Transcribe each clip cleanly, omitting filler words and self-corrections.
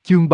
Chương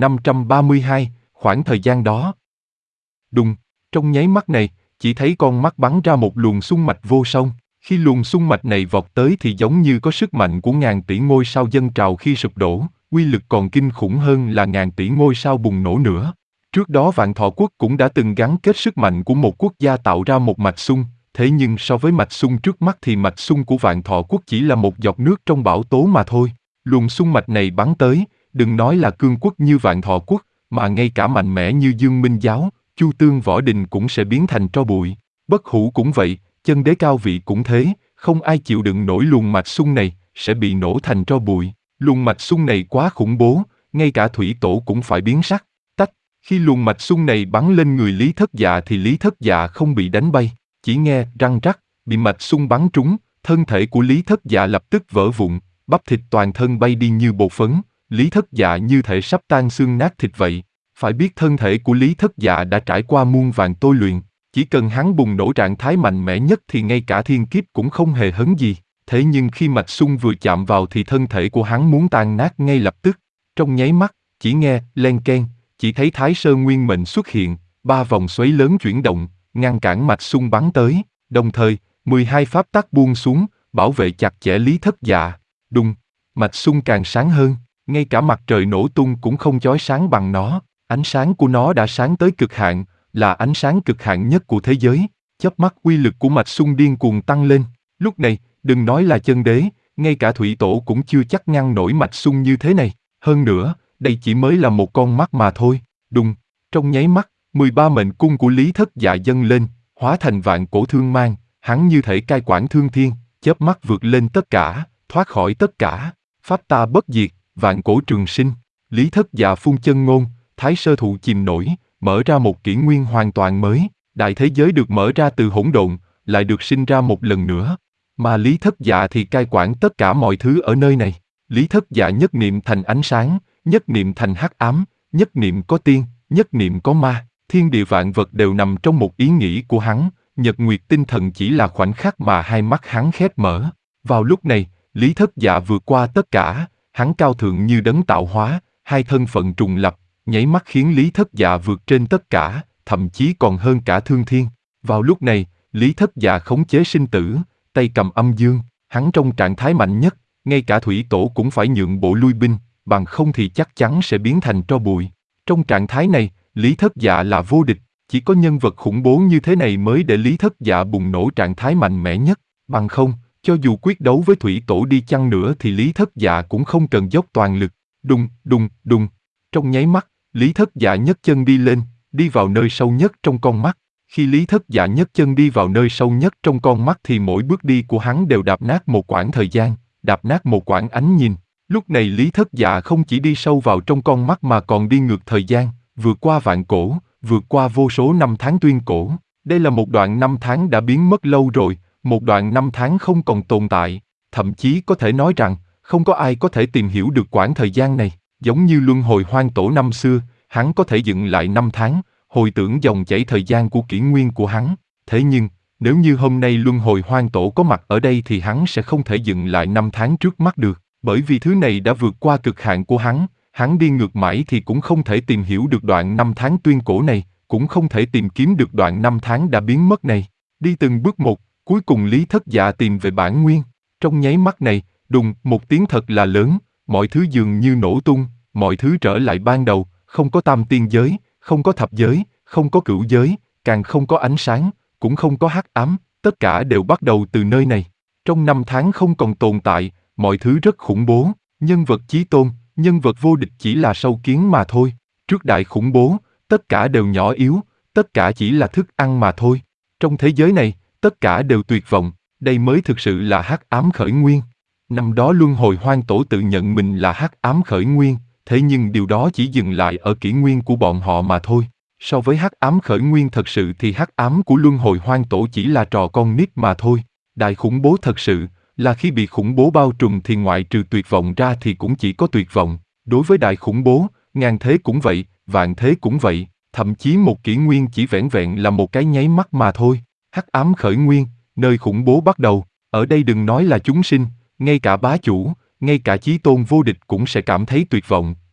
3532, khoảng thời gian đó. Đùng, trong nháy mắt này, chỉ thấy con mắt bắn ra một luồng xung mạch vô song. Khi luồng xung mạch này vọt tới thì giống như có sức mạnh của ngàn tỷ ngôi sao dâng trào khi sụp đổ, uy lực còn kinh khủng hơn là ngàn tỷ ngôi sao bùng nổ nữa. Trước đó Vạn Thọ Quốc cũng đã từng gắn kết sức mạnh của một quốc gia tạo ra một mạch xung, thế nhưng so với mạch xung trước mắt thì mạch xung của Vạn Thọ Quốc chỉ là một giọt nước trong bão tố mà thôi. Luồng xung mạch này bắn tới, đừng nói là cương quốc như Vạn Thọ Quốc, mà ngay cả mạnh mẽ như Dương Minh Giáo, Chu Tương Võ Đình cũng sẽ biến thành tro bụi. Bất Hủ cũng vậy, Chân Đế Cao Vị cũng thế, không ai chịu đựng nổi luồng mạch xung này, sẽ bị nổ thành tro bụi. Luồng mạch xung này quá khủng bố, ngay cả thủy tổ cũng phải biến sắc. Tách, khi luồng mạch xung này bắn lên người Lý Thất Dạ thì Lý Thất Dạ không bị đánh bay, chỉ nghe răng rắc, bị mạch xung bắn trúng, thân thể của Lý Thất Dạ lập tức vỡ vụn, bắp thịt toàn thân bay đi như bột phấn, Lý Thất Dạ như thể sắp tan xương nát thịt vậy. Phải biết thân thể của Lý Thất Dạ đã trải qua muôn vàn tôi luyện, chỉ cần hắn bùng nổ trạng thái mạnh mẽ nhất thì ngay cả thiên kiếp cũng không hề hấn gì. Thế nhưng khi mạch xung vừa chạm vào thì thân thể của hắn muốn tan nát ngay lập tức. Trong nháy mắt, chỉ nghe len keng, chỉ thấy Thái Sơn Nguyên Mệnh xuất hiện, 3 vòng xoáy lớn chuyển động, ngăn cản mạch xung bắn tới. Đồng thời, 12 pháp tắc buông xuống, bảo vệ chặt chẽ Lý Thất Dạ. Đùng, mạch xung càng sáng hơn, ngay cả mặt trời nổ tung cũng không chói sáng bằng nó. Ánh sáng của nó đã sáng tới cực hạn, là ánh sáng cực hạn nhất của thế giới. Chớp mắt uy lực của mạch xung điên cuồng tăng lên. Lúc này, đừng nói là Chân Đế, ngay cả thủy tổ cũng chưa chắc ngăn nổi mạch xung như thế này. Hơn nữa, đây chỉ mới là một con mắt mà thôi. Đùng, trong nháy mắt, 13 mệnh cung của Lý Thất Dạ dâng lên, hóa thành vạn cổ thương mang, hắn như thể cai quản thương thiên, chớp mắt vượt lên tất cả, thoát khỏi tất cả. Pháp ta bất diệt, vạn cổ trường sinh. Lý Thất Dạ phun chân ngôn, Thái Sơ Thụ chìm nổi, mở ra một kỷ nguyên hoàn toàn mới, đại thế giới được mở ra từ hỗn độn, lại được sinh ra một lần nữa. Mà Lý Thất Dạ thì cai quản tất cả mọi thứ ở nơi này. Lý Thất Dạ nhất niệm thành ánh sáng, nhất niệm thành hắc ám, nhất niệm có tiên, nhất niệm có ma, thiên địa vạn vật đều nằm trong một ý nghĩ của hắn, nhật nguyệt tinh thần chỉ là khoảnh khắc mà hai mắt hắn khép mở. Vào lúc này, Lý Thất Dạ vượt qua tất cả, hắn cao thượng như đấng tạo hóa, hai thân phận trùng lập, nháy mắt khiến Lý Thất Dạ vượt trên tất cả, thậm chí còn hơn cả thương thiên. Vào lúc này, Lý Thất Dạ khống chế sinh tử, tay cầm âm dương, hắn trong trạng thái mạnh nhất, ngay cả thủy tổ cũng phải nhượng bộ lui binh, bằng không thì chắc chắn sẽ biến thành tro bụi. Trong trạng thái này, Lý Thất Dạ là vô địch, chỉ có nhân vật khủng bố như thế này mới để Lý Thất Dạ bùng nổ trạng thái mạnh mẽ nhất, bằng không, cho dù quyết đấu với thủy tổ đi chăng nữa thì Lý Thất Dạ cũng không cần dốc toàn lực. Đùng, đùng, đùng. Trong nháy mắt, Lý Thất Dạ nhấc chân đi lên, đi vào nơi sâu nhất trong con mắt. Khi Lý Thất Dạ nhấc chân đi vào nơi sâu nhất trong con mắt thì mỗi bước đi của hắn đều đạp nát một quãng thời gian, đạp nát một quãng ánh nhìn. Lúc này Lý Thất Dạ không chỉ đi sâu vào trong con mắt mà còn đi ngược thời gian, vượt qua vạn cổ, vượt qua vô số năm tháng tuyên cổ. Đây là một đoạn năm tháng đã biến mất lâu rồi, một đoạn năm tháng không còn tồn tại. Thậm chí có thể nói rằng, không có ai có thể tìm hiểu được quãng thời gian này. Giống như luân hồi hoang tổ năm xưa, hắn có thể dựng lại năm tháng, hồi tưởng dòng chảy thời gian của kỷ nguyên của hắn. Thế nhưng, nếu như hôm nay luân hồi hoang tổ có mặt ở đây thì hắn sẽ không thể dựng lại năm tháng trước mắt được, bởi vì thứ này đã vượt qua cực hạn của hắn đi ngược mãi thì cũng không thể tìm hiểu được đoạn năm tháng tuyên cổ này, cũng không thể tìm kiếm được đoạn năm tháng đã biến mất này. Đi từng bước một, cuối cùng Lý Thất Dạ tìm về bản nguyên. Trong nháy mắt này, đùng, một tiếng thật là lớn, mọi thứ dường như nổ tung, mọi thứ trở lại ban đầu, không có tam tiên giới, không có thập giới, không có cửu giới, càng không có ánh sáng, cũng không có hắc ám, tất cả đều bắt đầu từ nơi này. Trong năm tháng không còn tồn tại, mọi thứ rất khủng bố, nhân vật chí tôn, nhân vật vô địch chỉ là sâu kiến mà thôi. Trước đại khủng bố, tất cả đều nhỏ yếu, tất cả chỉ là thức ăn mà thôi. Trong thế giới này, tất cả đều tuyệt vọng, đây mới thực sự là hắc ám khởi nguyên. Năm đó luân hồi hoang tổ tự nhận mình là hắc ám khởi nguyên, thế nhưng điều đó chỉ dừng lại ở kỷ nguyên của bọn họ mà thôi. So với hắc ám khởi nguyên thật sự thì hắc ám của luân hồi hoang tổ chỉ là trò con nít mà thôi. Đại khủng bố thật sự là khi bị khủng bố bao trùm thì ngoại trừ tuyệt vọng ra thì cũng chỉ có tuyệt vọng. Đối với đại khủng bố, ngàn thế cũng vậy, vạn thế cũng vậy, thậm chí một kỷ nguyên chỉ vẻn vẹn là một cái nháy mắt mà thôi. Hắc ám khởi nguyên, nơi khủng bố bắt đầu, ở đây đừng nói là chúng sinh, ngay cả bá chủ, ngay cả chí tôn vô địch cũng sẽ cảm thấy tuyệt vọng,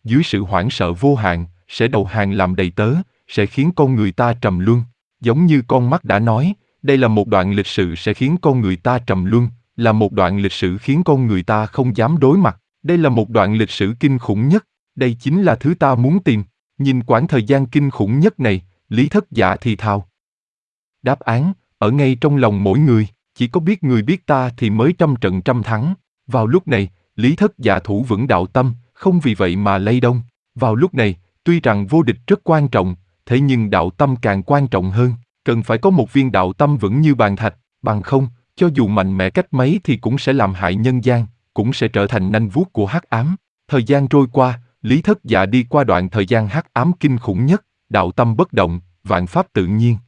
dưới sự hoảng sợ vô hạn, sẽ đầu hàng làm đầy tớ, sẽ khiến con người ta trầm luân. Giống như con mắt đã nói, đây là một đoạn lịch sử sẽ khiến con người ta trầm luân, là một đoạn lịch sử khiến con người ta không dám đối mặt. Đây là một đoạn lịch sử kinh khủng nhất, đây chính là thứ ta muốn tìm. Nhìn quãng thời gian kinh khủng nhất này, Lý Thất Dạ thì thào. Đáp án, ở ngay trong lòng mỗi người, chỉ có biết người biết ta thì mới trăm trận trăm thắng. Vào lúc này, Lý Thất Dạ thủ vững đạo tâm, không vì vậy mà lay động. Vào lúc này, tuy rằng vô địch rất quan trọng, thế nhưng đạo tâm càng quan trọng hơn, cần phải có một viên đạo tâm vững như bàn thạch, bằng không, cho dù mạnh mẽ cách mấy thì cũng sẽ làm hại nhân gian, cũng sẽ trở thành nanh vuốt của hắc ám. Thời gian trôi qua, Lý Thất Dạ đi qua đoạn thời gian hắc ám kinh khủng nhất, đạo tâm bất động, vạn pháp tự nhiên.